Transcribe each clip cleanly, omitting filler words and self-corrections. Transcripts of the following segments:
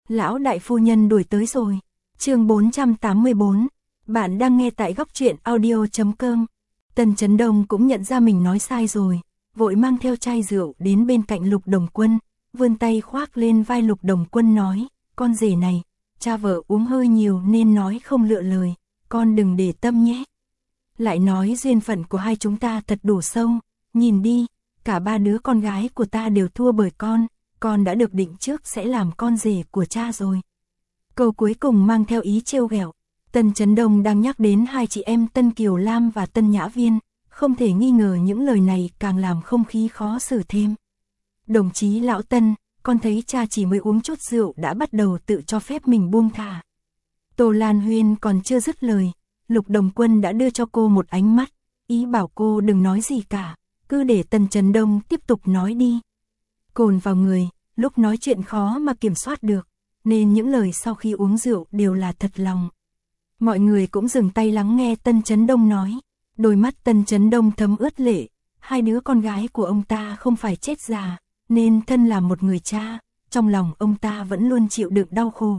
Lão đại phu nhân đuổi tới rồi. Chương 484. Bạn đang nghe tại góc truyện audio.com. Tần Chấn Đông cũng nhận ra mình nói sai rồi, vội mang theo chai rượu đến bên cạnh Lục Đồng Quân, vươn tay khoác lên vai Lục Đồng Quân nói, con rể này, cha vợ uống hơi nhiều nên nói không lựa lời, con đừng để tâm nhé. Lại nói duyên phận của hai chúng ta thật đủ sâu, nhìn đi, cả ba đứa con gái của ta đều thua bởi con đã được định trước sẽ làm con rể của cha rồi. Câu cuối cùng mang theo ý trêu ghẹo. Tần Chấn Đông đang nhắc đến hai chị em Tân Kiều Lam và Tân Nhã Viên, không thể nghi ngờ những lời này càng làm không khí khó xử thêm. Đồng chí lão Tân, con thấy cha chỉ mới uống chút rượu đã bắt đầu tự cho phép mình buông thả. Tô Lan Huyên còn chưa dứt lời, Lục Đồng Quân đã đưa cho cô một ánh mắt, ý bảo cô đừng nói gì cả, cứ để Tần Chấn Đông tiếp tục nói đi. Cồn vào người, lúc nói chuyện khó mà kiểm soát được, nên những lời sau khi uống rượu đều là thật lòng. Mọi người cũng dừng tay lắng nghe Tần Chấn Đông nói, đôi mắt Tần Chấn Đông thấm ướt lệ, hai đứa con gái của ông ta không phải chết già, nên thân là một người cha, trong lòng ông ta vẫn luôn chịu đựng đau khổ.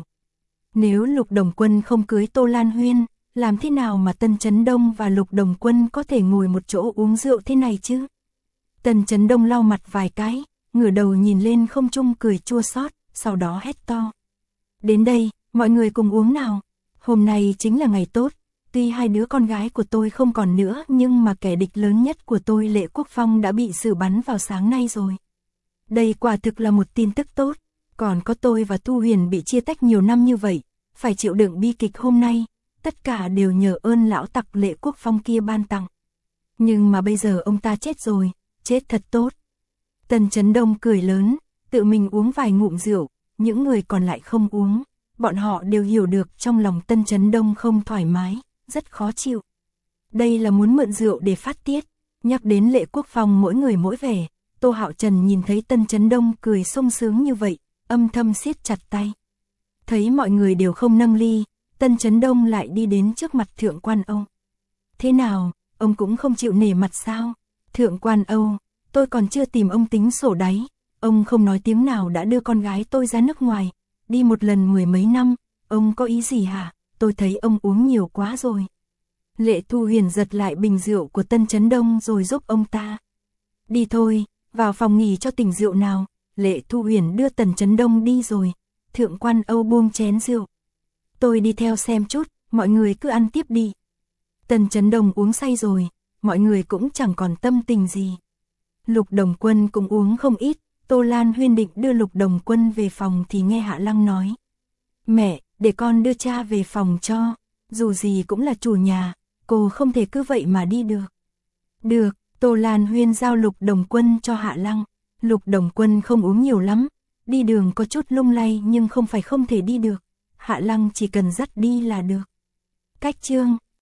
Nếu Lục Đồng Quân không cưới Tô Lan Huyên, làm thế nào mà Tần Chấn Đông và Lục Đồng Quân có thể ngồi một chỗ uống rượu thế này chứ? Tần Chấn Đông lau mặt vài cái, ngửa đầu nhìn lên không trung cười chua xót, sau đó hét to. Đến đây, mọi người cùng uống nào. Hôm nay chính là ngày tốt, tuy hai đứa con gái của tôi không còn nữa nhưng mà kẻ địch lớn nhất của tôi Lệ Quốc Phong đã bị xử bắn vào sáng nay rồi. Đây quả thực là một tin tức tốt, còn có tôi và Thu Huyền bị chia tách nhiều năm như vậy, phải chịu đựng bi kịch hôm nay, tất cả đều nhờ ơn lão tặc Lệ Quốc Phong kia ban tặng. Nhưng mà bây giờ ông ta chết rồi, chết thật tốt. Tần Chấn Đông cười lớn, tự mình uống vài ngụm rượu, những người còn lại không uống. Bọn họ đều hiểu được trong lòng Tần Chấn Đông không thoải mái, rất khó chịu. Đây là muốn mượn rượu để phát tiết. Nhắc đến Lệ Quốc Phong mỗi người mỗi vẻ, Tô Hạo Trần nhìn thấy Tần Chấn Đông cười sung sướng như vậy, âm thầm siết chặt tay. Thấy mọi người đều không nâng ly, Tần Chấn Đông lại đi đến trước mặt Thượng Quan Âu. Thế nào, ông cũng không chịu nể mặt sao? Thượng Quan Âu, tôi còn chưa tìm ông tính sổ đáy, ông không nói tiếng nào đã đưa con gái tôi ra nước ngoài, đi một lần 10 mấy năm, ông có ý gì hả? Tôi thấy ông uống nhiều quá rồi. Lệ Thu Huyền giật lại bình rượu của Tần Chấn Đông rồi giúp ông ta. Đi thôi, vào phòng nghỉ cho tỉnh rượu nào. Lệ Thu Huyền đưa Tần Chấn Đông đi rồi. Thượng Quan Âu buông chén rượu. Tôi đi theo xem chút, mọi người cứ ăn tiếp đi. Tần Chấn Đông uống say rồi, mọi người cũng chẳng còn tâm tình gì. Lục Đồng Quân cũng uống không ít. Tô Lan Huyên định đưa Lục Đồng Quân về phòng thì nghe Hạ Lăng nói. Mẹ, để con đưa cha về phòng cho, dù gì cũng là chủ nhà, cô không thể cứ vậy mà đi được. Được, Tô Lan Huyên giao Lục Đồng Quân cho Hạ Lăng. Lục Đồng Quân không uống nhiều lắm, đi đường có chút lung lay nhưng không phải không thể đi được. Hạ Lăng chỉ cần dắt đi là được. Cách chương